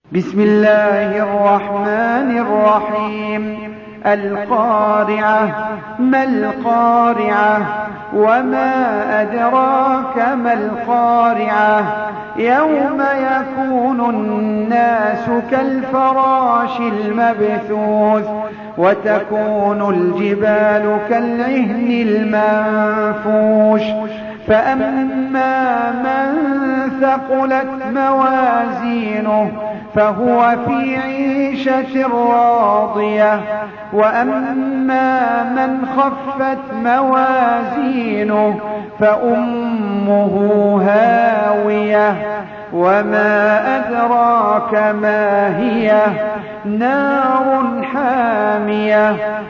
بسم الله الرحمن الرحيم. القارعة. ما القارعة؟ وما أدراك ما القارعة؟ يوم يكون الناس كالفراش المبثوث وتكون الجبال كالعهن المنفوش. فأما من ثقلت موازينه فهو في عيشة راضية، وأما من خفت موازينه فأمه هاوية. وما أدراك ما هي؟ نار حامية